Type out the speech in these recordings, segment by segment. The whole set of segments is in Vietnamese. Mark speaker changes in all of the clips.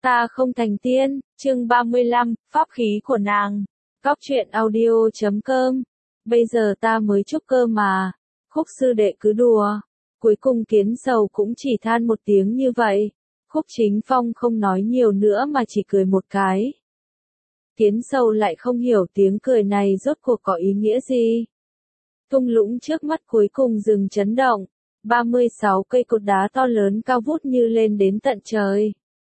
Speaker 1: Ta không thành tiên, chương 35, pháp khí của nàng. Góc truyện audio.com. Bây giờ ta mới chúc cơ mà. Khúc sư đệ cứ đùa. Cuối cùng Kiến Sầu cũng chỉ than một tiếng như vậy. Khúc Chính Phong không nói nhiều nữa mà chỉ cười một cái. Kiến Sầu lại không hiểu tiếng cười này rốt cuộc có ý nghĩa gì. Thung lũng trước mắt cuối cùng dừng chấn động. 36 cây cột đá to lớn cao vút như lên đến tận trời.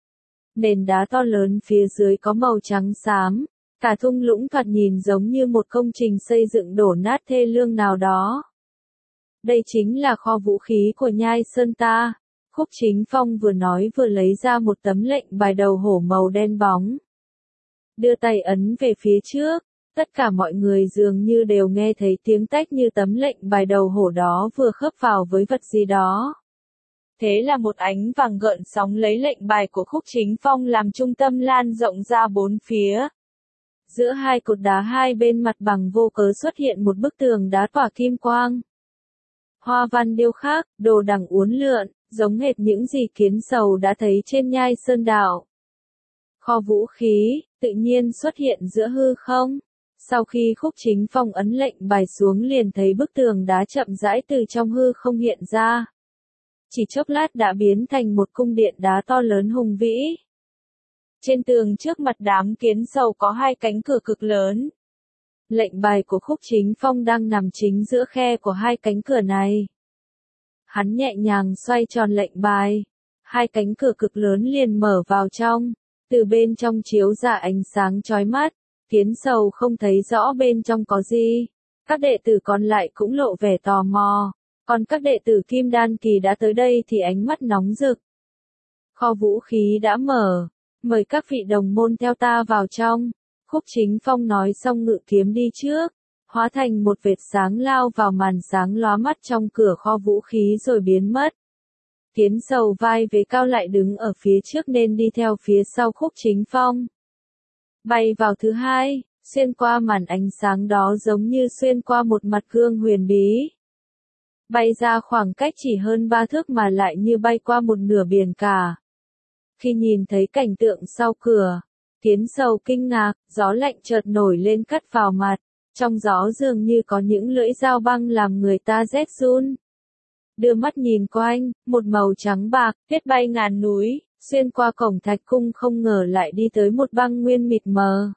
Speaker 1: Nền đá to lớn phía dưới có màu trắng xám, cả thung lũng thoạt nhìn giống như một công trình xây dựng đổ nát thê lương nào đó. Đây chính là kho vũ khí của Nhai Sơn ta. Khúc Chính Phong vừa nói vừa lấy ra một tấm lệnh bài đầu hổ màu đen bóng. Đưa tay ấn về phía trước, tất cả mọi người dường như đều nghe thấy tiếng tách như tấm lệnh bài đầu hổ đó vừa khớp vào với vật gì đó. Thế là một ánh vàng gợn sóng lấy lệnh bài của Khúc Chính Phong làm trung tâm lan rộng ra bốn phía. Giữa hai cột đá hai bên mặt bằng vô cớ xuất hiện một bức tường đá tỏa kim quang. Hoa văn điêu khắc, đồ đằng uốn lượn, giống hệt những gì Kiến Sầu đã thấy trên Nhai Sơn Đảo. Kho vũ khí, tự nhiên xuất hiện giữa hư không. Sau khi Khúc Chính Phong ấn lệnh bài xuống liền thấy bức tường đá chậm rãi từ trong hư không hiện ra. Chỉ chốc lát đã biến thành một cung điện đá to lớn hùng vĩ. Trên tường trước mặt đám Kiến Sầu có hai cánh cửa cực lớn. Lệnh bài của Khúc Chính Phong đang nằm chính giữa khe của hai cánh cửa này. Hắn nhẹ nhàng xoay tròn lệnh bài. Hai cánh cửa cực lớn liền mở vào trong. Từ bên trong chiếu ra ánh sáng chói mắt. Kiến Sầu không thấy rõ bên trong có gì. Các đệ tử còn lại cũng lộ vẻ tò mò. Còn các đệ tử Kim Đan Kỳ đã tới đây thì ánh mắt nóng rực. Kho vũ khí đã mở. Mời các vị đồng môn theo ta vào trong. Khúc Chính Phong nói xong ngự kiếm đi trước. Hóa thành một vệt sáng lao vào màn sáng lóa mắt trong cửa kho vũ khí rồi biến mất. Kiến Sầu vai vế cao lại đứng ở phía trước nên đi theo phía sau Khúc Chính Phong. Bay vào thứ hai, xuyên qua màn ánh sáng đó giống như xuyên qua một mặt gương huyền bí. Bay ra khoảng cách chỉ hơn 3 thước mà lại như bay qua một nửa biển cả. Khi nhìn thấy cảnh tượng sau cửa, Kiến Sầu kinh ngạc, gió lạnh chợt nổi lên cắt vào mặt, trong gió dường như có những lưỡi dao băng làm người ta rét run. Đưa mắt nhìn quanh, một màu trắng bạc, tuyết bay ngàn núi, xuyên qua cổng thạch cung không ngờ lại đi tới một băng nguyên mịt mờ.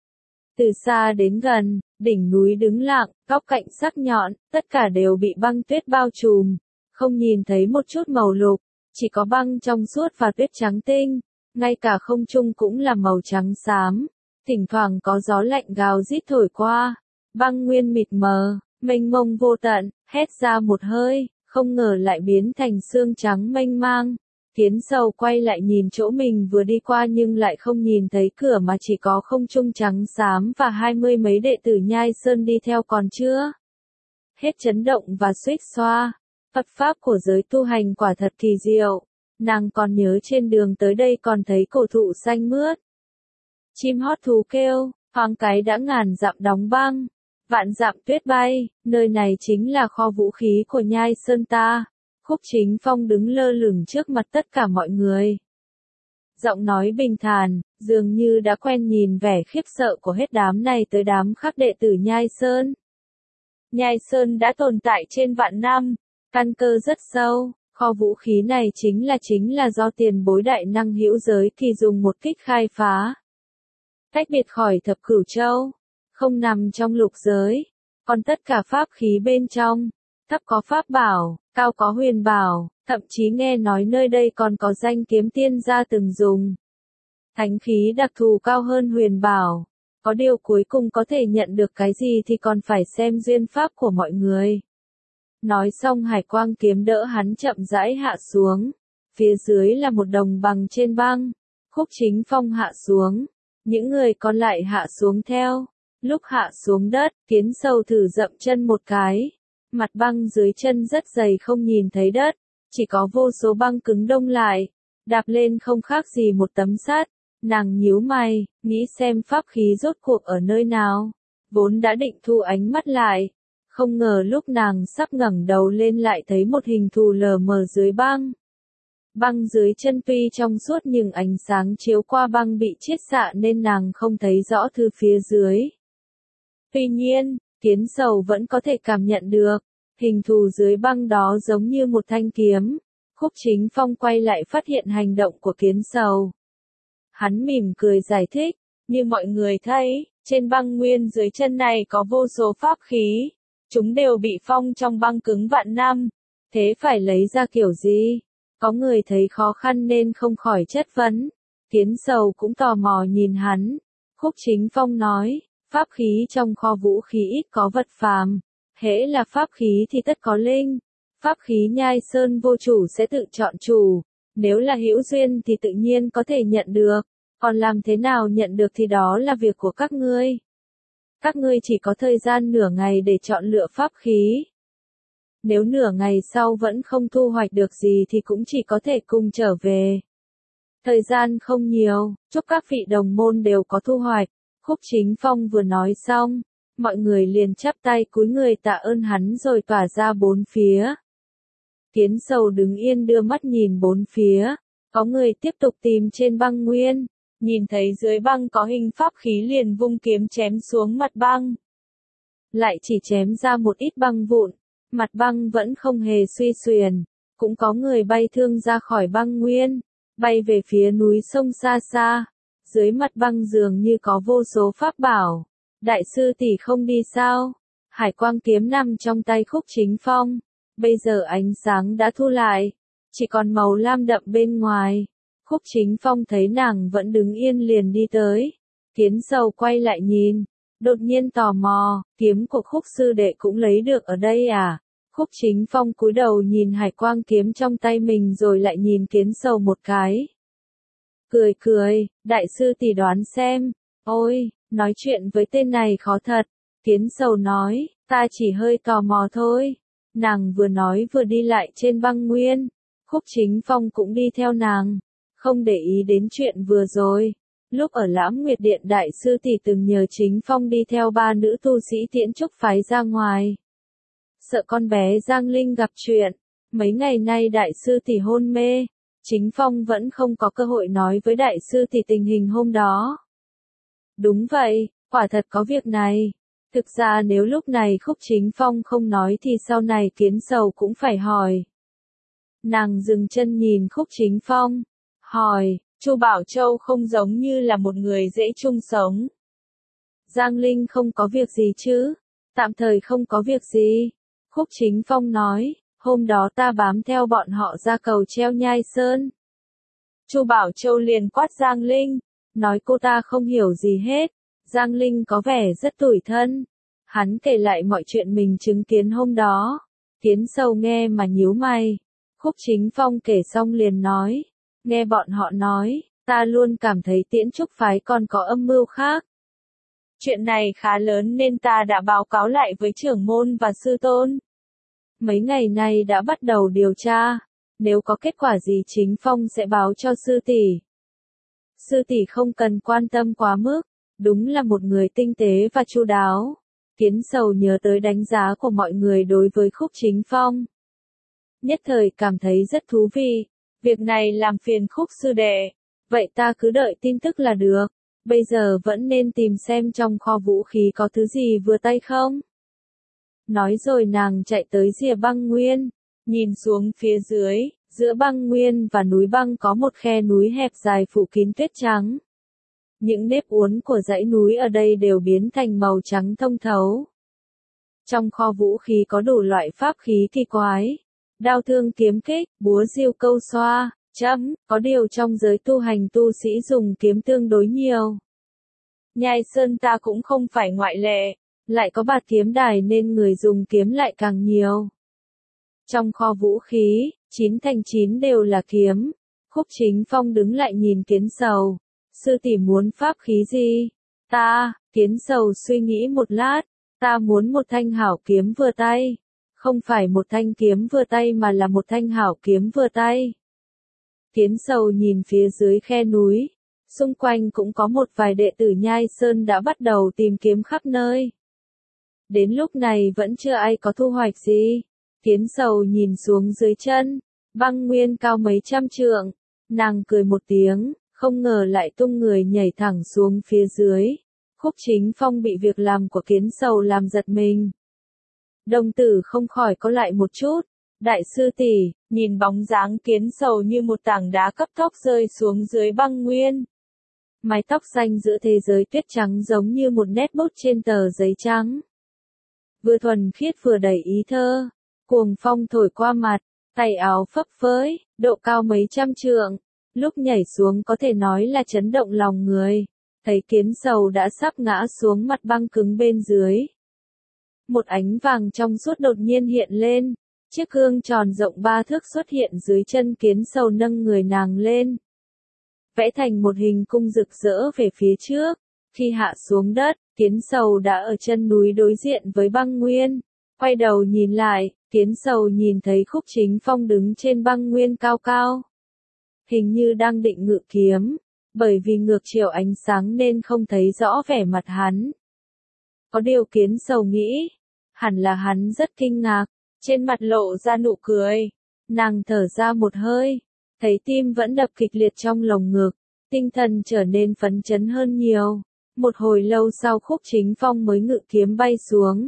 Speaker 1: Từ xa đến gần, đỉnh núi đứng lặng, góc cạnh sắc nhọn, tất cả đều bị băng tuyết bao trùm, không nhìn thấy một chút màu lục, chỉ có băng trong suốt và tuyết trắng tinh, ngay cả không trung cũng là màu trắng xám, thỉnh thoảng có gió lạnh gào rít thổi qua, băng nguyên mịt mờ, mênh mông vô tận, hét ra một hơi, không ngờ lại biến thành xương trắng mênh mang. Kiến Sầu quay lại nhìn chỗ mình vừa đi qua nhưng lại không nhìn thấy cửa mà chỉ có không trung trắng xám và 20 mấy đệ tử Nhai Sơn đi theo còn chưa. Hết chấn động và suýt xoa. Phật pháp của giới tu hành quả thật kỳ diệu. Nàng còn nhớ trên đường tới đây còn thấy cổ thụ xanh mướt. Chim hót thú kêu, thoáng cái đã ngàn dặm đóng băng. Vạn dặm tuyết bay, nơi này chính là kho vũ khí của Nhai Sơn ta. Khúc Chính Phong đứng lơ lửng trước mặt tất cả mọi người. Giọng nói bình thản, dường như đã quen nhìn vẻ khiếp sợ của hết đám này tới đám khác đệ tử Nhai Sơn. Nhai Sơn đã tồn tại trên vạn năm, căn cơ rất sâu, kho vũ khí này chính là do tiền bối đại năng hữu giới kỳ dùng một kích khai phá. Tách biệt khỏi thập cửu châu, không nằm trong lục giới, còn tất cả pháp khí bên trong, thấp có pháp bảo, cao có huyền bảo, thậm chí nghe nói nơi đây còn có danh kiếm tiên gia từng dùng. Thánh khí đặc thù cao hơn huyền bảo, có điều cuối cùng có thể nhận được cái gì thì còn phải xem duyên pháp của mọi người. Nói xong hải quang kiếm đỡ hắn chậm rãi hạ xuống, phía dưới là một đồng bằng trên băng, Khúc Chính Phong hạ xuống, những người còn lại hạ xuống theo, lúc hạ xuống đất, Kiến Sầu thử dậm chân một cái. Mặt băng dưới chân rất dày không nhìn thấy đất, chỉ có vô số băng cứng đông lại, đạp lên không khác gì một tấm sắt. Nàng nhíu mày, nghĩ xem pháp khí rốt cuộc ở nơi nào, vốn đã định thu ánh mắt lại, không ngờ lúc nàng sắp ngẩng đầu lên lại thấy một hình thù lờ mờ dưới băng. Băng dưới chân tuy trong suốt nhưng ánh sáng chiếu qua băng bị chiết xạ nên nàng không thấy rõ thứ phía dưới. Tuy nhiên, Kiến Sầu vẫn có thể cảm nhận được, hình thù dưới băng đó giống như một thanh kiếm. Khúc Chính Phong quay lại phát hiện hành động của Kiến Sầu. Hắn mỉm cười giải thích, như mọi người thấy, trên băng nguyên dưới chân này có vô số pháp khí. Chúng đều bị phong trong băng cứng vạn năm. Thế phải lấy ra kiểu gì? Có người thấy khó khăn nên không khỏi chất vấn. Kiến Sầu cũng tò mò nhìn hắn. Khúc Chính Phong nói, pháp khí trong kho vũ khí ít có vật phàm. Hễ là pháp khí thì tất có linh. Pháp khí Nhai Sơn vô chủ sẽ tự chọn chủ. Nếu là hữu duyên thì tự nhiên có thể nhận được. Còn làm thế nào nhận được thì đó là việc của các ngươi. Các ngươi chỉ có thời gian nửa ngày để chọn lựa pháp khí. Nếu nửa ngày sau vẫn không thu hoạch được gì thì cũng chỉ có thể cùng trở về. Thời gian không nhiều, chúc các vị đồng môn đều có thu hoạch. Khúc Chính Phong vừa nói xong, mọi người liền chắp tay cúi người tạ ơn hắn rồi tỏa ra bốn phía. Kiến Sầu đứng yên đưa mắt nhìn bốn phía, có người tiếp tục tìm trên băng nguyên, nhìn thấy dưới băng có hình pháp khí liền vung kiếm chém xuống mặt băng. Lại chỉ chém ra một ít băng vụn, mặt băng vẫn không hề suy xuyển, cũng có người bay thương ra khỏi băng nguyên, bay về phía núi sông xa xa, dưới mặt băng dường như có vô số pháp bảo. Đại sư tỷ không đi sao? Hải quang kiếm nằm trong tay Khúc Chính Phong, bây giờ ánh sáng đã thu lại, chỉ còn màu lam đậm bên ngoài. Khúc Chính Phong thấy nàng vẫn đứng yên liền đi tới. Kiến Sầu quay lại nhìn, đột nhiên tò mò, kiếm của Khúc sư đệ cũng lấy được ở đây à? Khúc Chính Phong cúi đầu nhìn hải quang kiếm trong tay mình rồi lại nhìn Kiến Sầu một cái. Cười cười, đại sư tỷ đoán xem. Ôi, nói chuyện với tên này khó thật. Kiến Sầu nói, ta chỉ hơi tò mò thôi. Nàng vừa nói vừa đi lại trên băng nguyên. Khúc Chính Phong cũng đi theo nàng, không để ý đến chuyện vừa rồi. Lúc ở Lãm Nguyệt Điện đại sư tỷ từng nhờ Chính Phong đi theo ba nữ tu sĩ Tiễn Trúc phái ra ngoài. Sợ con bé Giang Linh gặp chuyện, mấy ngày nay đại sư tỷ hôn mê, Chính Phong vẫn không có cơ hội nói với đại sư tỷ tình hình hôm đó. Đúng vậy, quả thật có việc này. Thực ra nếu lúc này Khúc Chính Phong không nói thì sau này Kiến Sầu cũng phải hỏi. Nàng dừng chân nhìn Khúc Chính Phong, hỏi, Chu Bảo Châu không giống như là một người dễ chung sống. Giang Linh không có việc gì chứ? Tạm thời không có việc gì. Khúc Chính Phong nói, hôm đó ta bám theo bọn họ ra cầu treo Nhai Sơn. Chu Bảo Châu liền quát Giang Linh, nói cô ta không hiểu gì hết. Giang Linh có vẻ rất tủi thân. Hắn kể lại mọi chuyện mình chứng kiến hôm đó. Kiến Sầu nghe mà nhíu mày. Khúc Chính Phong kể xong liền nói, nghe bọn họ nói, ta luôn cảm thấy Tiễn Trúc phái còn có âm mưu khác. Chuyện này khá lớn nên ta đã báo cáo lại với trưởng môn và sư tôn. Mấy ngày nay đã bắt đầu điều tra, nếu có kết quả gì Chính Phong sẽ báo cho sư tỷ. Sư tỷ không cần quan tâm quá mức, đúng là một người tinh tế và chu đáo. Kiến Sầu nhớ tới đánh giá của mọi người đối với Khúc Chính Phong. Nhất thời cảm thấy rất thú vị, việc này làm phiền Khúc sư đệ, vậy ta cứ đợi tin tức là được, bây giờ vẫn nên tìm xem trong kho vũ khí có thứ gì vừa tay không. Nói rồi nàng chạy tới rìa băng nguyên, nhìn xuống phía dưới, giữa băng nguyên và núi băng có một khe núi hẹp dài phủ kín tuyết trắng. Những nếp uốn của dãy núi ở đây đều biến thành màu trắng thông thấu. Trong kho vũ khí có đủ loại pháp khí kỳ quái. Đao thương kiếm kích, búa diêu câu xoa, có điều trong giới tu hành tu sĩ dùng kiếm tương đối nhiều. Nhai Sơn ta cũng không phải ngoại lệ, lại có bạt kiếm đài nên người dùng kiếm lại càng nhiều. Trong kho vũ khí, 9 thành 9 đều là kiếm. Khúc Chính Phong đứng lại nhìn Kiến Sầu. Sư tỷ muốn pháp khí gì? Kiến Sầu suy nghĩ một lát, ta muốn một thanh hảo kiếm vừa tay. Không phải một thanh kiếm vừa tay mà là một thanh hảo kiếm vừa tay. Kiến Sầu nhìn phía dưới khe núi, xung quanh cũng có một vài đệ tử Nhai Sơn đã bắt đầu tìm kiếm khắp nơi. Đến lúc này vẫn chưa ai có thu hoạch gì. Kiến Sầu nhìn xuống dưới chân, băng nguyên cao mấy trăm trượng. Nàng cười một tiếng, không ngờ lại tung người nhảy thẳng xuống phía dưới. Khúc Chính Phong bị việc làm của Kiến Sầu làm giật mình. Đồng tử không khỏi có lại một chút. Đại sư tỷ, nhìn bóng dáng Kiến Sầu như một tảng đá cấp tốc rơi xuống dưới băng nguyên. Mái tóc xanh giữa thế giới tuyết trắng giống như một nét bút trên tờ giấy trắng. Vừa thuần khiết vừa đầy ý thơ. Cuồng phong thổi qua mặt, tay áo phấp phới, độ cao mấy trăm trượng. Lúc nhảy xuống có thể nói là chấn động lòng người. Thấy Kiến Sầu đã sắp ngã xuống mặt băng cứng bên dưới. Một ánh vàng trong suốt đột nhiên hiện lên. Chiếc gương tròn rộng 3 thước xuất hiện dưới chân Kiến Sầu nâng người nàng lên. Vẽ thành một hình cung rực rỡ về phía trước. Khi hạ xuống đất, Kiến Sầu đã ở chân núi đối diện với băng nguyên. Quay đầu nhìn lại, Kiến Sầu nhìn thấy Khúc Chính Phong đứng trên băng nguyên cao cao. Hình như đang định ngự kiếm, bởi vì ngược chiều ánh sáng nên không thấy rõ vẻ mặt hắn. Có điều Kiến Sầu nghĩ, hẳn là hắn rất kinh ngạc, trên mặt lộ ra nụ cười. Nàng thở ra một hơi, thấy tim vẫn đập kịch liệt trong lồng ngực, tinh thần trở nên phấn chấn hơn nhiều. Một hồi lâu sau Khúc Chính Phong mới ngự kiếm bay xuống.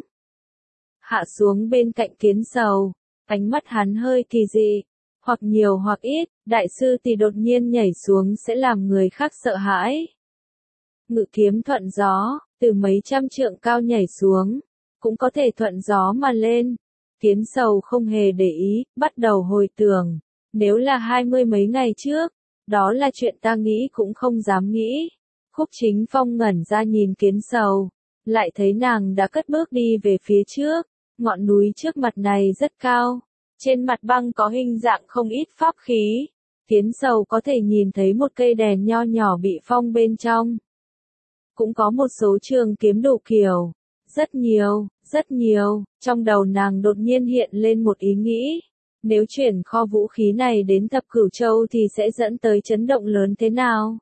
Speaker 1: Hạ xuống bên cạnh Kiến Sầu, ánh mắt hắn hơi kỳ dị, hoặc nhiều hoặc ít, đại sư tỷ đột nhiên nhảy xuống sẽ làm người khác sợ hãi. Ngự kiếm thuận gió, từ mấy trăm trượng cao nhảy xuống, cũng có thể thuận gió mà lên. Kiến Sầu không hề để ý, bắt đầu hồi tưởng, nếu là 20 mấy ngày trước, đó là chuyện ta nghĩ cũng không dám nghĩ. Khúc Chính Phong ngẩn ra nhìn Kiến Sầu, lại thấy nàng đã cất bước đi về phía trước. Ngọn núi trước mặt này rất cao, trên mặt băng có hình dạng không ít pháp khí. Kiến Sầu có thể nhìn thấy một cây đèn nho nhỏ bị phong bên trong. Cũng có một số trường kiếm đủ kiểu, rất nhiều, trong đầu nàng đột nhiên hiện lên một ý nghĩ. Nếu chuyển kho vũ khí này đến Thập Cửu Châu thì sẽ dẫn tới chấn động lớn thế nào?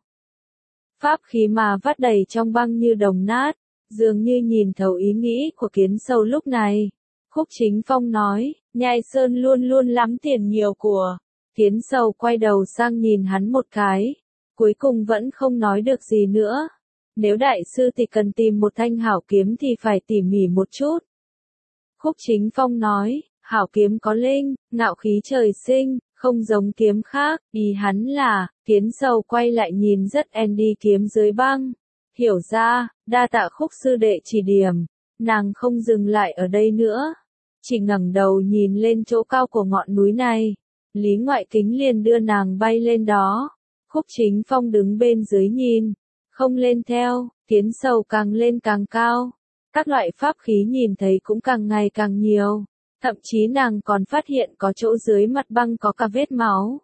Speaker 1: Pháp khí mà vắt đầy trong băng như đồng nát, dường như nhìn thấu ý nghĩ của Kiến Sầu lúc này. Khúc Chính Phong nói, Nhai Sơn luôn luôn lắm tiền nhiều của. Kiến Sầu quay đầu sang nhìn hắn một cái, cuối cùng vẫn không nói được gì nữa. Nếu đại sư thì cần tìm một thanh hảo kiếm thì phải tỉ mỉ một chút. Khúc Chính Phong nói, hảo kiếm có linh, ngạo khí trời sinh, không giống kiếm khác. Ý hắn là, Kiến Sầu quay lại nhìn rất Andy kiếm dưới băng. Hiểu ra, đa tạ Khúc sư đệ chỉ điểm. Nàng không dừng lại ở đây nữa, chỉ ngẩng đầu nhìn lên chỗ cao của ngọn núi này. Lý Ngoại Kính liền đưa nàng bay lên đó. Khúc Chính Phong đứng bên dưới nhìn, không lên theo. Kiến Sầu càng lên càng cao. Các loại pháp khí nhìn thấy cũng càng ngày càng nhiều. Thậm chí nàng còn phát hiện có chỗ dưới mặt băng có cả vết máu.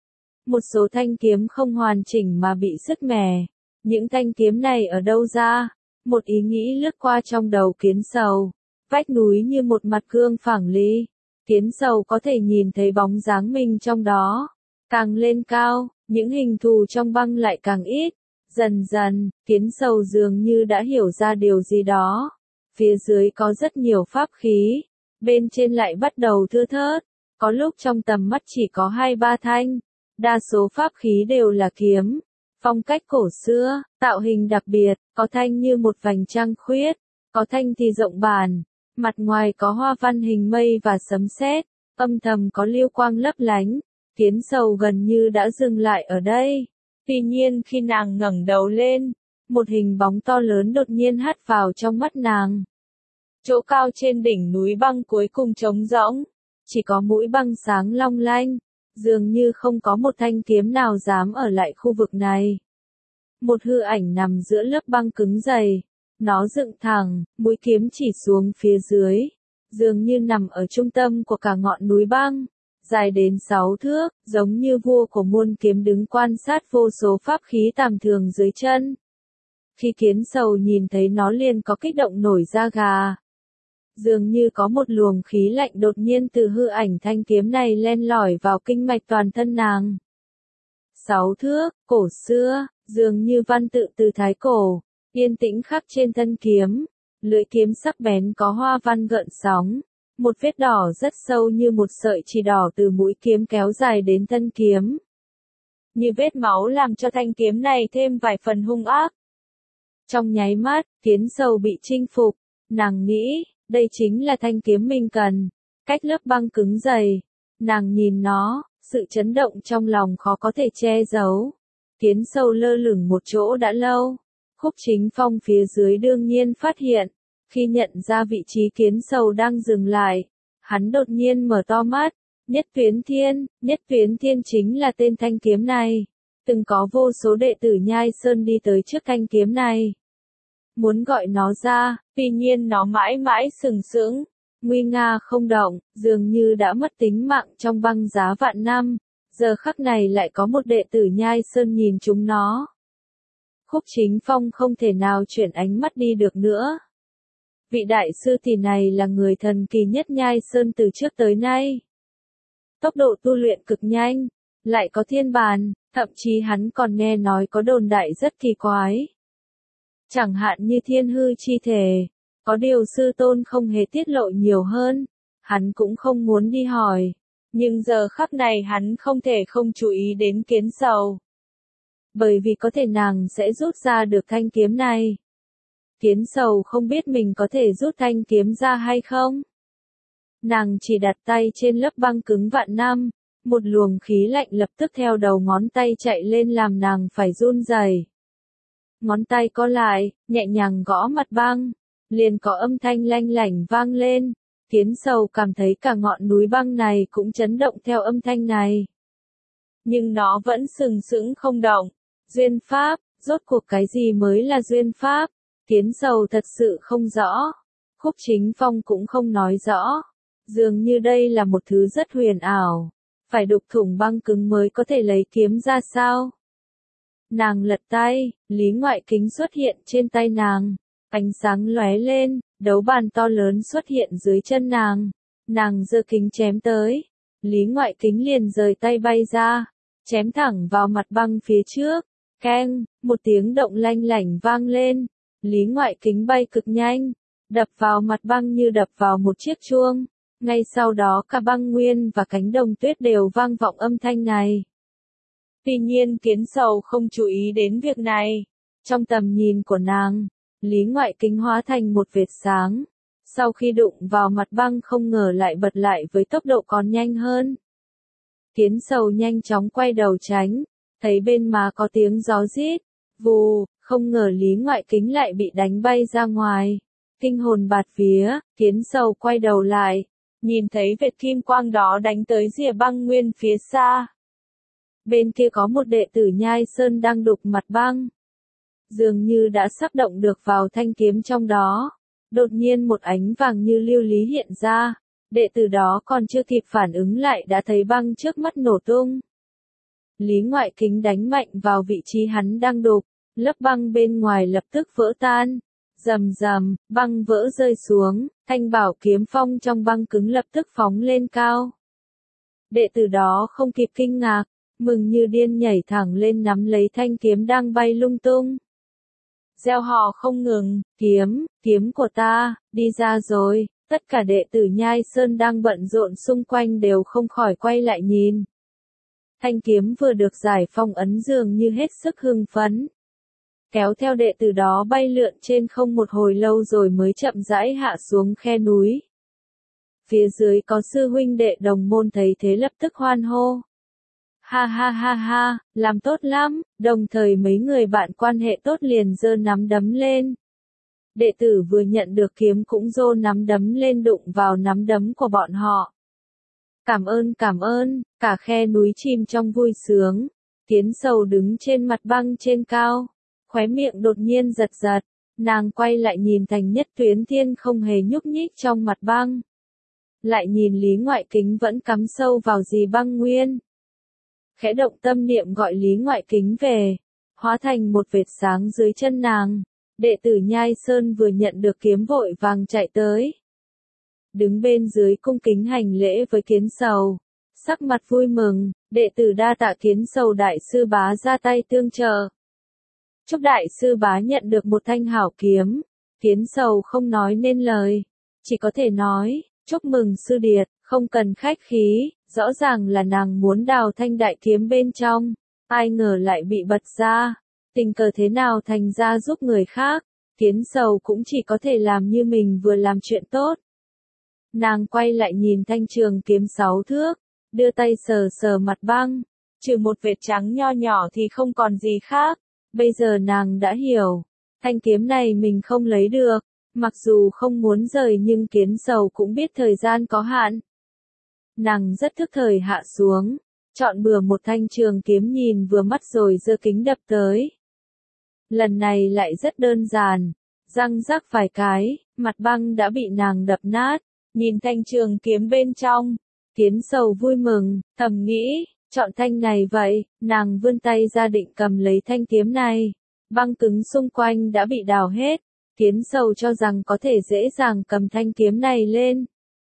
Speaker 1: Một số thanh kiếm không hoàn chỉnh mà bị sứt mẻ. Những thanh kiếm này ở đâu ra? Một ý nghĩ lướt qua trong đầu Kiến Sầu. Vách núi như một mặt gương phẳng ly. Kiến Sầu có thể nhìn thấy bóng dáng mình trong đó. Càng lên cao, những hình thù trong băng lại càng ít. Dần dần, Kiến Sầu dường như đã hiểu ra điều gì đó. Phía dưới có rất nhiều pháp khí. Bên trên lại bắt đầu thưa thớt. Có lúc trong tầm mắt chỉ có 2-3 thanh. Đa số pháp khí đều là kiếm. Phong cách cổ xưa, tạo hình đặc biệt, có thanh như một vành trăng khuyết, có thanh thì rộng bản, mặt ngoài có hoa văn hình mây và sấm sét, âm thầm có lưu quang lấp lánh. Kiến Sầu gần như đã dừng lại ở đây. Tuy nhiên khi nàng ngẩng đầu lên, một hình bóng to lớn đột nhiên hắt vào trong mắt nàng. Chỗ cao trên đỉnh núi băng cuối cùng trống rỗng, chỉ có mũi băng sáng long lanh. Dường như không có một thanh kiếm nào dám ở lại khu vực này. Một hư ảnh nằm giữa lớp băng cứng dày. Nó dựng thẳng, mũi kiếm chỉ xuống phía dưới. Dường như nằm ở trung tâm của cả ngọn núi băng. Dài đến 6 thước, giống như vua của muôn kiếm đứng quan sát vô số pháp khí tầm thường dưới chân. Khi Kiến Sầu nhìn thấy nó liền có kích động nổi da gà. Dường như có một luồng khí lạnh đột nhiên từ hư ảnh thanh kiếm này len lỏi vào kinh mạch toàn thân nàng. 6 thước, cổ xưa, dường như văn tự từ Thái Cổ, yên tĩnh khắc trên thân kiếm. Lưỡi kiếm sắc bén có hoa văn gợn sóng, Một vết đỏ rất sâu như một sợi chỉ đỏ từ mũi kiếm kéo dài đến thân kiếm. Như vết máu làm cho thanh kiếm này thêm vài phần hung ác. Trong nháy mắt, Kiến Sầu bị chinh phục, nàng nghĩ, đây chính là thanh kiếm mình cần. Cách lớp băng cứng dày, nàng nhìn nó, sự chấn động trong lòng khó có thể che giấu. Kiến Sầu lơ lửng một chỗ đã lâu. Khúc Chính Phong phía dưới đương nhiên phát hiện, khi nhận ra vị trí Kiến Sầu đang dừng lại, hắn đột nhiên mở to mắt. Nhất Tuyến Thiên chính là tên thanh kiếm này. Từng có vô số đệ tử Nhai Sơn đi tới trước thanh kiếm này. Muốn gọi nó ra, tuy nhiên nó mãi mãi sừng sững, nguy nga không động, dường như đã mất tính mạng trong băng giá vạn năm. Giờ khắc này lại có một đệ tử Nhai Sơn nhìn chúng nó. Khúc Chính Phong không thể nào chuyển ánh mắt đi được nữa. Vị đại sư tỷ này là người thần kỳ nhất Nhai Sơn từ trước tới nay. Tốc độ tu luyện cực nhanh, lại có thiên bàn, thậm chí hắn còn nghe nói có đồn đại rất kỳ quái. Chẳng hạn như thiên hư chi thể, có điều sư tôn không hề tiết lộ nhiều hơn, hắn cũng không muốn đi hỏi. Nhưng giờ khắc này hắn không thể không chú ý đến Kiến Sầu. Bởi vì có thể nàng sẽ rút ra được thanh kiếm này. Kiến Sầu không biết mình có thể rút thanh kiếm ra hay không. Nàng chỉ đặt tay trên lớp băng cứng vạn năm, một luồng khí lạnh lập tức theo đầu ngón tay chạy lên làm nàng phải run rẩy. Ngón tay co lại, nhẹ nhàng gõ mặt băng, liền có âm thanh lanh lảnh vang lên. Kiến Sầu cảm thấy cả ngọn núi băng này cũng chấn động theo âm thanh này. Nhưng nó vẫn sừng sững không động. Duyên pháp, rốt cuộc cái gì mới là duyên pháp? Kiến Sầu thật sự không rõ. Khúc Chính Phong cũng không nói rõ. Dường như đây là một thứ rất huyền ảo. Phải đục thủng băng cứng mới có thể lấy kiếm ra sao? Nàng lật tay, Lý Ngoại Kính xuất hiện trên tay nàng. Ánh sáng lóe lên, đấu bàn to lớn xuất hiện dưới chân nàng. Nàng giơ kính chém tới. Lý Ngoại Kính liền rời tay bay ra, chém thẳng vào mặt băng phía trước. Keng, một tiếng động lanh lảnh vang lên. Lý Ngoại Kính bay cực nhanh, đập vào mặt băng như đập vào một chiếc chuông. Ngay sau đó cả băng nguyên và cánh đồng tuyết đều vang vọng âm thanh này. Tuy nhiên Kiến Sầu không chú ý đến việc này. Trong tầm nhìn của nàng, Lý Ngoại Kính hóa thành một vệt sáng. Sau khi đụng vào mặt băng không ngờ lại bật lại với tốc độ còn nhanh hơn. Kiến Sầu nhanh chóng quay đầu tránh, thấy bên má có tiếng gió rít, vù, không ngờ Lý Ngoại Kính lại bị đánh bay ra ngoài. Kinh hồn bạt vía, Kiến Sầu quay đầu lại, nhìn thấy vệt kim quang đó đánh tới rìa băng nguyên phía xa. Bên kia có một đệ tử Nhai Sơn đang đục mặt băng. Dường như đã sắp động được vào thanh kiếm trong đó. Đột nhiên một ánh vàng như lưu lý hiện ra. Đệ tử đó còn chưa kịp phản ứng lại đã thấy băng trước mắt nổ tung. Lý Ngoại Kính đánh mạnh vào vị trí hắn đang đục. Lớp băng bên ngoài lập tức vỡ tan. Rầm rầm, băng vỡ rơi xuống. Thanh bảo kiếm phong trong băng cứng lập tức phóng lên cao. Đệ tử đó không kịp kinh ngạc, mừng như điên nhảy thẳng lên nắm lấy thanh kiếm đang bay lung tung. Reo hò không ngừng, kiếm của ta, đi ra rồi. Tất cả đệ tử Nhai Sơn đang bận rộn xung quanh đều không khỏi quay lại nhìn. Thanh kiếm vừa được giải phong ấn dường như hết sức hưng phấn. Kéo theo đệ tử đó bay lượn trên không một hồi lâu rồi mới chậm rãi hạ xuống khe núi. Phía dưới có sư huynh đệ đồng môn thấy thế lập tức hoan hô. Ha ha ha ha, làm tốt lắm, đồng thời mấy người bạn quan hệ tốt liền giơ nắm đấm lên. Đệ tử vừa nhận được kiếm cũng giơ nắm đấm lên đụng vào nắm đấm của bọn họ. Cảm ơn, cả khe núi chìm trong vui sướng. Kiến Sầu đứng trên mặt băng trên cao, khóe miệng đột nhiên giật giật, nàng quay lại nhìn Thành Nhất Tuyến Thiên không hề nhúc nhích trong mặt băng. Lại nhìn Lý Ngoại Kính vẫn cắm sâu vào dì băng nguyên. Khẽ động tâm niệm gọi Lý Ngoại Kính về, hóa thành một vệt sáng dưới chân nàng. Đệ tử Nhai Sơn vừa nhận được kiếm vội vàng chạy tới. Đứng bên dưới cung kính hành lễ với Kiến Sầu, sắc mặt vui mừng, đệ tử đa tạ Kiến Sầu đại sư bá ra tay tương trợ. Chúc đại sư bá nhận được một thanh hảo kiếm. Kiến Sầu không nói nên lời, chỉ có thể nói, Chúc mừng sư điệt, không cần khách khí, rõ ràng là nàng muốn đào thanh đại kiếm bên trong, ai ngờ lại bị bật ra, tình cờ thế nào thành ra giúp người khác, Kiến Sầu cũng chỉ có thể làm như mình vừa làm chuyện tốt. Nàng quay lại nhìn thanh trường kiếm 6 thước, đưa tay sờ sờ mặt băng, trừ một vệt trắng nho nhỏ thì không còn gì khác, bây giờ nàng đã hiểu, thanh kiếm này mình không lấy được, mặc dù không muốn rời nhưng Kiến Sầu cũng biết thời gian có hạn. Nàng rất thức thời hạ xuống, chọn bừa một thanh trường kiếm nhìn vừa mắt rồi giơ kính đập tới. Lần này lại rất đơn giản, răng rắc vài cái, mặt băng đã bị nàng đập nát, nhìn thanh trường kiếm bên trong, Kiến Sầu vui mừng, thầm nghĩ, chọn thanh này vậy, nàng vươn tay ra định cầm lấy thanh kiếm này, băng cứng xung quanh đã bị đào hết, Kiến Sầu cho rằng có thể dễ dàng cầm thanh kiếm này lên.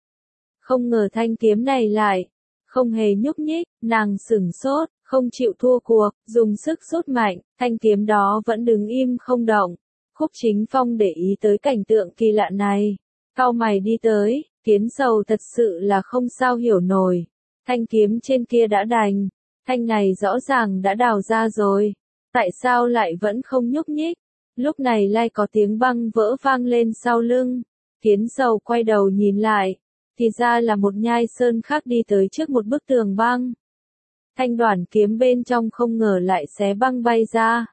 Speaker 1: Không ngờ thanh kiếm này lại, không hề nhúc nhích, nàng sửng sốt, không chịu thua cuộc, dùng sức rút mạnh, thanh kiếm đó vẫn đứng im không động. Khúc Chính Phong để ý tới cảnh tượng kỳ lạ này, cau mày đi tới, Kiến Sầu thật sự là không sao hiểu nổi. Thanh kiếm trên kia đã đành, thanh này rõ ràng đã đào ra rồi, tại sao lại vẫn không nhúc nhích? Lúc này lại có tiếng băng vỡ vang lên sau lưng, Kiến Sầu quay đầu nhìn lại, thì ra là một nhai sơn khác đi tới trước một bức tường băng. Thanh đoản kiếm bên trong không ngờ lại xé băng bay ra,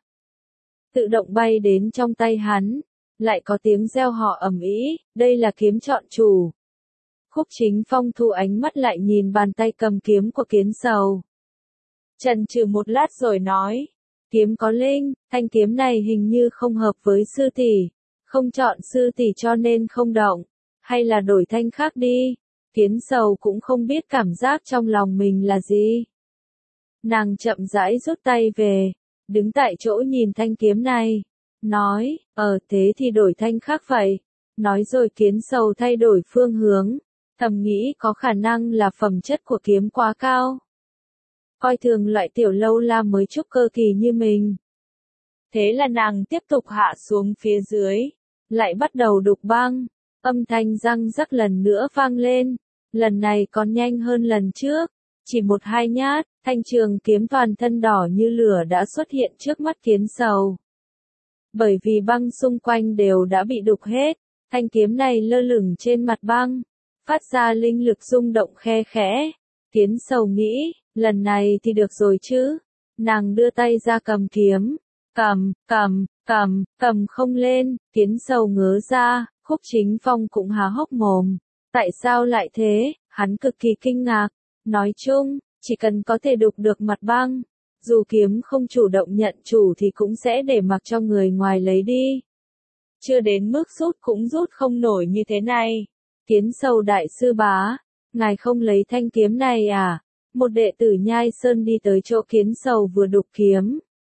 Speaker 1: tự động bay đến trong tay hắn, lại có tiếng reo hò ầm ĩ, đây là kiếm chọn chủ. Khúc Chính Phong thu ánh mắt lại nhìn bàn tay cầm kiếm của Kiến Sầu. Chần chừ một lát rồi nói, kiếm có linh, thanh kiếm này hình như không hợp với sư tỷ, không chọn sư tỷ cho nên không động, hay là đổi thanh khác đi. Kiến Sầu cũng không biết cảm giác trong lòng mình là gì. Nàng chậm rãi rút tay về, đứng tại chỗ nhìn thanh kiếm này, nói, thế thì đổi thanh khác vậy. Nói rồi Kiến Sầu thay đổi phương hướng, thầm nghĩ có khả năng là phẩm chất của kiếm quá cao. Coi thường loại tiểu lâu la mới trúc cơ kỳ như mình. Thế là nàng tiếp tục hạ xuống phía dưới, lại bắt đầu đục băng, âm thanh răng rắc lần nữa vang lên, lần này còn nhanh hơn lần trước, chỉ 1-2 nhát, thanh trường kiếm toàn thân đỏ như lửa đã xuất hiện trước mắt Kiến Sầu. Bởi vì băng xung quanh đều đã bị đục hết, thanh kiếm này lơ lửng trên mặt băng, phát ra linh lực rung động khe khẽ. Kiến Sầu nghĩ, lần này thì được rồi chứ. Nàng đưa tay ra cầm kiếm, cầm không lên, Kiến Sầu ngớ ra, Khúc Chính Phong cũng há hốc mồm. Tại sao lại thế? Hắn cực kỳ kinh ngạc. Nói chung, chỉ cần có thể đục được mặt băng, dù kiếm không chủ động nhận chủ thì cũng sẽ để mặc cho người ngoài lấy đi. Chưa đến mức rút cũng rút không nổi như thế này. Kiến Sầu đại sư bá, ngài không lấy thanh kiếm này à? Một đệ tử Nhai Sơn đi tới chỗ Kiến Sầu vừa đục kiếm.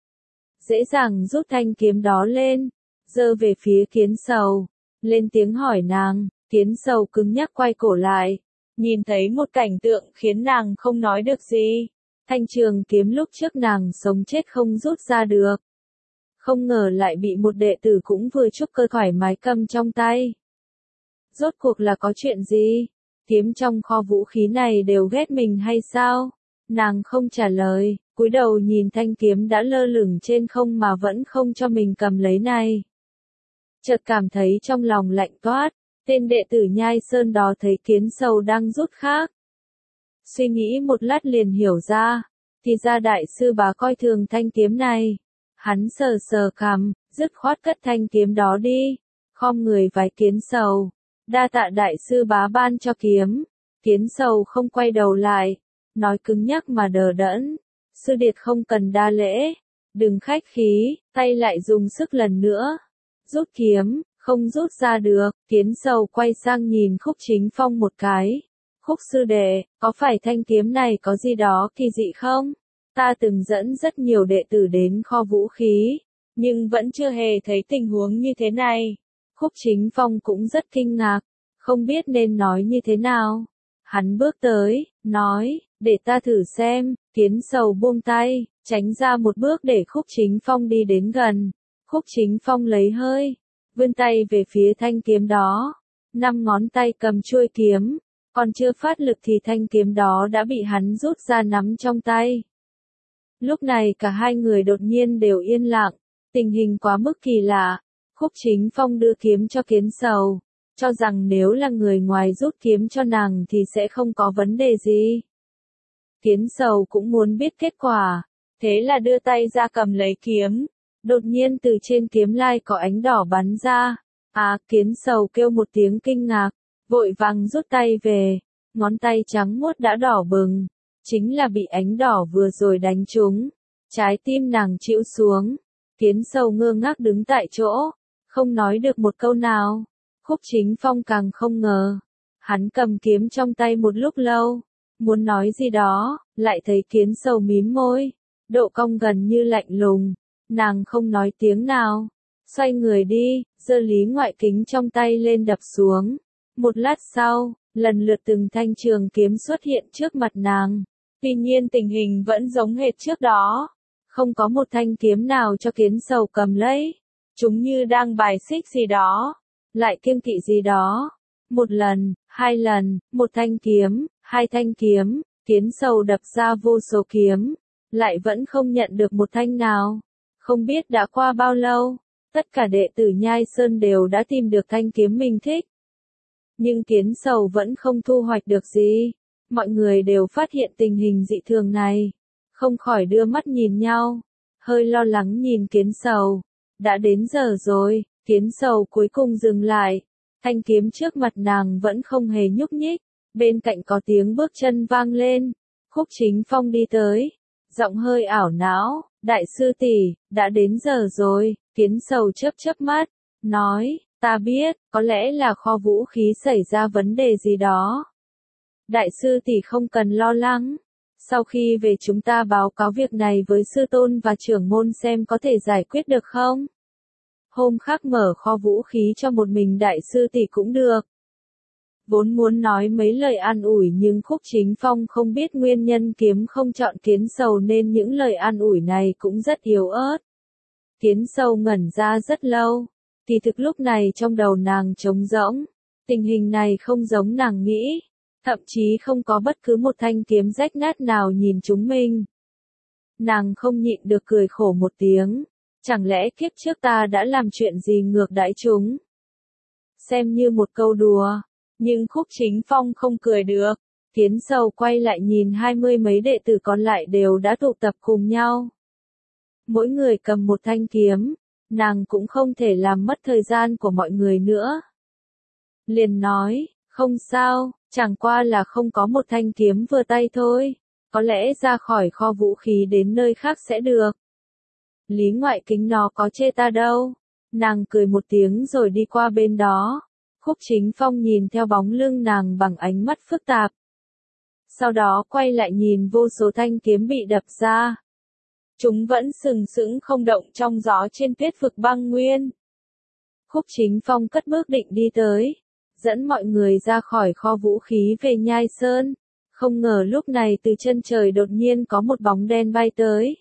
Speaker 1: Dễ dàng rút thanh kiếm đó lên, giơ về phía Kiến Sầu, lên tiếng hỏi nàng. Kiến Sầu cứng nhắc quay cổ lại, nhìn thấy một cảnh tượng khiến nàng không nói được gì. Thanh trường kiếm lúc trước nàng sống chết không rút ra được. Không ngờ lại bị một đệ tử cũng vừa trúc cơ thoải mái cầm trong tay. Rốt cuộc là có chuyện gì? Kiếm trong kho vũ khí này đều ghét mình hay sao? Nàng không trả lời, cúi đầu nhìn thanh kiếm đã lơ lửng trên không mà vẫn không cho mình cầm lấy này. Chợt cảm thấy trong lòng lạnh toát, tên đệ tử Nhai Sơn đó thấy Kiến Sầu đang rút khác. Suy nghĩ một lát liền hiểu ra, thì ra đại sư bá coi thường thanh kiếm này. Hắn sờ sờ cằm, dứt khoát cất thanh kiếm đó đi, khom người vái Kiến Sầu. Đa tạ đại sư bá ban cho kiếm. Kiến Sầu không quay đầu lại, nói cứng nhắc mà đờ đẫn, sư điệt không cần đa lễ, đừng khách khí, tay lại dùng sức lần nữa, rút kiếm, không rút ra được. Kiến Sầu quay sang nhìn Khúc Chính Phong một cái, Khúc sư đệ, có phải thanh kiếm này có gì đó kỳ dị không? Ta từng dẫn rất nhiều đệ tử đến kho vũ khí, nhưng vẫn chưa hề thấy tình huống như thế này. Khúc Chính Phong cũng rất kinh ngạc, không biết nên nói như thế nào. Hắn bước tới, nói, để ta thử xem. Kiến Sầu buông tay, tránh ra một bước để Khúc Chính Phong đi đến gần. Khúc Chính Phong lấy hơi, vươn tay về phía thanh kiếm đó. 5 ngón tay cầm chuôi kiếm, Còn chưa phát lực thì thanh kiếm đó đã bị hắn rút ra nắm trong tay. Lúc này cả hai người đột nhiên đều yên lặng, tình hình quá mức kỳ lạ. Khúc Chính Phong đưa kiếm cho Kiến Sầu, cho rằng nếu là người ngoài rút kiếm cho nàng thì sẽ không có vấn đề gì. Kiến Sầu cũng muốn biết kết quả, thế là đưa tay ra cầm lấy kiếm. Đột nhiên từ trên kiếm lai có ánh đỏ bắn ra. Kiến Sầu kêu một tiếng kinh ngạc, vội vàng rút tay về, ngón tay trắng muốt đã đỏ bừng, chính là bị ánh đỏ vừa rồi đánh trúng. Trái tim nàng chịu xuống, Kiến Sầu ngơ ngác đứng tại chỗ, không nói được một câu nào. Khúc Chính Phong càng không ngờ, hắn cầm kiếm trong tay một lúc lâu, muốn nói gì đó, lại thấy Kiến Sầu mím môi, độ cong gần như lạnh lùng, nàng không nói tiếng nào, xoay người đi, giơ Lý Ngoại Kính trong tay lên đập xuống. Một lát sau, lần lượt từng thanh trường kiếm xuất hiện trước mặt nàng, tuy nhiên tình hình vẫn giống hệt trước đó, không có một thanh kiếm nào cho Kiến Sầu cầm lấy, chúng như đang bài xích gì đó, lại kiêng kỵ gì đó. Một lần, hai lần, một thanh kiếm, hai thanh kiếm, Kiến Sầu đập ra vô số kiếm, lại vẫn không nhận được một thanh nào. Không biết đã qua bao lâu, tất cả đệ tử Nhai Sơn đều đã tìm được thanh kiếm mình thích. Nhưng Kiến Sầu vẫn không thu hoạch được gì. Mọi người đều phát hiện tình hình dị thường này, không khỏi đưa mắt nhìn nhau, hơi lo lắng nhìn Kiến Sầu. Đã đến giờ rồi, Kiến Sầu cuối cùng dừng lại, thanh kiếm trước mặt nàng vẫn không hề nhúc nhích, bên cạnh có tiếng bước chân vang lên, Khúc Chính Phong đi tới, giọng hơi ảo não, đại sư tỷ, đã đến giờ rồi. Kiến Sầu chớp chớp mắt, nói, ta biết, có lẽ là kho vũ khí xảy ra vấn đề gì đó. Đại sư tỷ không cần lo lắng, sau khi về chúng ta báo cáo việc này với sư tôn và trưởng môn xem có thể giải quyết được không? Hôm khác mở kho vũ khí cho một mình đại sư tỷ cũng được. Vốn muốn nói mấy lời an ủi nhưng Khúc Chính Phong không biết nguyên nhân kiếm không chọn Kiến Sầu nên những lời an ủi này cũng rất yếu ớt. Kiến Sầu ngẩn ra rất lâu, kỳ thực lúc này trong đầu nàng trống rỗng, tình hình này không giống nàng nghĩ, thậm chí không có bất cứ một thanh kiếm rách nát nào nhìn chúng mình. Nàng không nhịn được cười khổ một tiếng, chẳng lẽ kiếp trước ta đã làm chuyện gì ngược đãi chúng? Xem như một câu đùa, nhưng Khúc Chính Phong không cười được. Kiến Sầu quay lại nhìn 20 mấy đệ tử còn lại đều đã tụ tập cùng nhau. Mỗi người cầm một thanh kiếm, nàng cũng không thể làm mất thời gian của mọi người nữa. Liền nói, không sao, chẳng qua là không có một thanh kiếm vừa tay thôi, có lẽ ra khỏi kho vũ khí đến nơi khác sẽ được. Lý Ngoại Kính nó có chê ta đâu. Nàng cười một tiếng rồi đi qua bên đó. Khúc Chính Phong nhìn theo bóng lưng nàng bằng ánh mắt phức tạp. Sau đó quay lại nhìn vô số thanh kiếm bị đập ra. Chúng vẫn sừng sững không động trong gió trên tuyết vực băng nguyên. Khúc Chính Phong cất bước định đi tới, dẫn mọi người ra khỏi kho vũ khí về Nhai Sơn. Không ngờ lúc này từ chân trời đột nhiên có một bóng đen bay tới.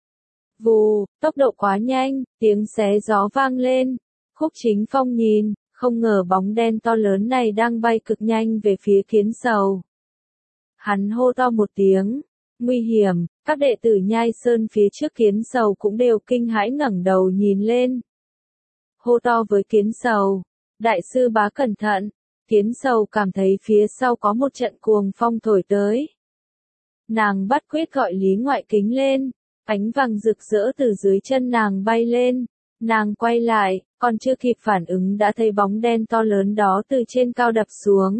Speaker 1: Vù, tốc độ quá nhanh, tiếng xé gió vang lên. Khúc Chính Phong nhìn, không ngờ bóng đen to lớn này đang bay cực nhanh về phía Kiến Sầu. Hắn hô to một tiếng, nguy hiểm, các đệ tử Nhai Sơn phía trước Kiến Sầu cũng đều kinh hãi ngẩng đầu nhìn lên. Hô to với Kiến Sầu, đại sư bá cẩn thận. Kiến Sầu cảm thấy phía sau có một trận cuồng phong thổi tới. Nàng bắt quyết gọi Lý Ngoại Kính lên, ánh vàng rực rỡ từ dưới chân nàng bay lên. Nàng quay lại, còn chưa kịp phản ứng đã thấy bóng đen to lớn đó từ trên cao đập xuống.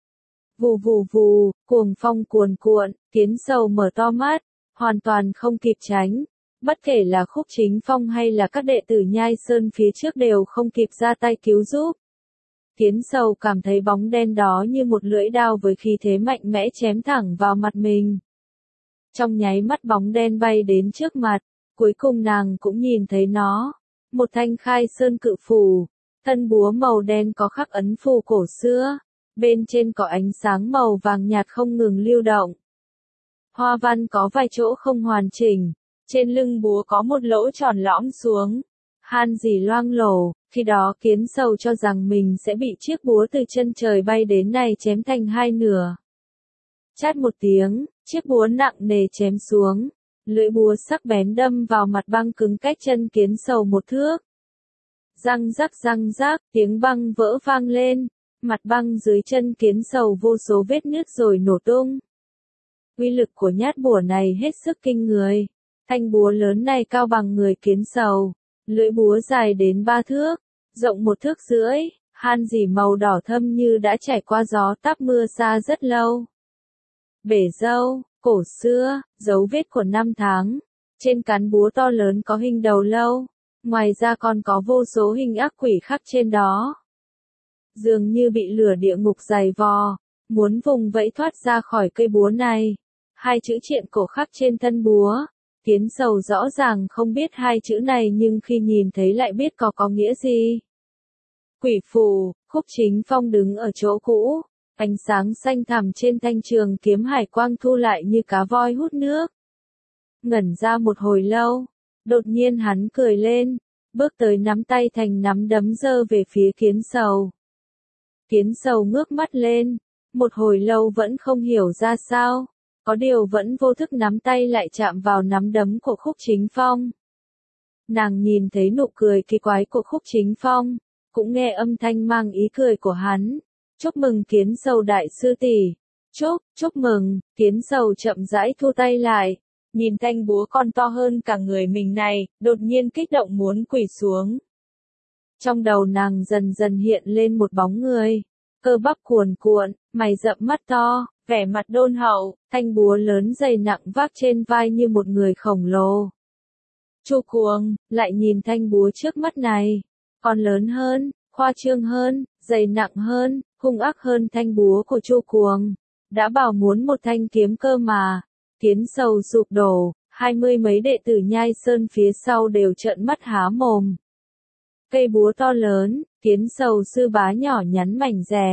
Speaker 1: Vù vù vù, cuồng phong cuồn cuộn, Kiến Sầu mở to mắt, hoàn toàn không kịp tránh. Bất kể là Khúc Chính Phong hay là các đệ tử Nhai Sơn phía trước đều không kịp ra tay cứu giúp. Kiến Sầu cảm thấy bóng đen đó như một lưỡi dao với khí thế mạnh mẽ chém thẳng vào mặt mình. Trong nháy mắt bóng đen bay đến trước mặt, cuối cùng nàng cũng nhìn thấy nó. Một thanh Khai Sơn cự phù, thân búa màu đen có khắc ấn phù cổ xưa, bên trên có ánh sáng màu vàng nhạt không ngừng lưu động. Hoa văn có vài chỗ không hoàn chỉnh, trên lưng búa có một lỗ tròn lõm xuống, Han gì loang lổ, khi đó Kiến Sầu cho rằng mình sẽ bị chiếc búa từ chân trời bay đến này chém thành hai nửa. Chát một tiếng, chiếc búa nặng nề chém xuống, lưỡi búa sắc bén đâm vào mặt băng cứng cách chân Kiến Sầu một thước. Răng rắc, tiếng băng vỡ vang lên, mặt băng dưới chân Kiến Sầu vô số vết nứt rồi nổ tung. Uy lực của nhát búa này hết sức kinh người. Thanh búa lớn này cao bằng người Kiến Sầu, lưỡi búa dài đến 3 thước, rộng 1 thước rưỡi, han dỉ màu đỏ thâm như đã trải qua gió táp mưa xa rất lâu. Bể râu, cổ xưa, dấu vết của năm tháng. Trên cán búa to lớn có hình đầu lâu, ngoài ra còn có vô số hình ác quỷ khắc trên đó. Dường như bị lửa địa ngục giày vò, muốn vùng vẫy thoát ra khỏi cây búa này. Hai chữ triện cổ khắc trên thân búa. Kiến Sầu rõ ràng không biết hai chữ này nhưng khi nhìn thấy lại biết có nghĩa gì. Quỷ phù, Khúc Chính Phong đứng ở chỗ cũ, ánh sáng xanh thẳm trên thanh trường kiếm hải quang thu lại như cá voi hút nước. Ngẩn ra một hồi lâu, đột nhiên hắn cười lên, bước tới nắm tay thành nắm đấm giơ về phía Kiến Sầu. Kiến Sầu ngước mắt lên, một hồi lâu vẫn không hiểu ra sao. Có điều vẫn vô thức nắm tay lại chạm vào nắm đấm của Khúc Chính Phong. Nàng nhìn thấy nụ cười kỳ quái của Khúc Chính Phong, cũng nghe âm thanh mang ý cười của hắn. Chúc mừng Kiến Sầu đại sư tỷ. Chúc mừng, Kiến Sầu chậm rãi thu tay lại. Nhìn thanh búa còn to hơn cả người mình này, đột nhiên kích động muốn quỳ xuống. Trong đầu nàng dần dần hiện lên một bóng người. Cơ bắp cuồn cuộn, mày rậm mắt to, vẻ mặt đôn hậu, thanh búa lớn dày nặng vác trên vai như một người khổng lồ. Chu Cuồng, lại nhìn thanh búa trước mắt này, còn lớn hơn, khoa trương hơn, dày nặng hơn, hung ác hơn thanh búa của Chu Cuồng. Đã bảo muốn một thanh kiếm cơ mà. Kiến Sầu sụp đổ, 20 mấy đệ tử Nhai Sơn phía sau đều trợn mắt há mồm. Cây búa to lớn, Kiến Sầu sư bá nhỏ nhắn mảnh dè.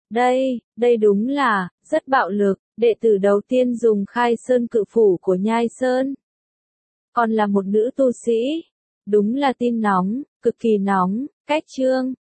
Speaker 1: Đây đúng là, rất bạo lực, đệ tử đầu tiên dùng Khai Sơn cự phủ của Nhai Sơn. Còn là một nữ tu sĩ. Đúng là tin nóng, cực kỳ nóng, cách chương.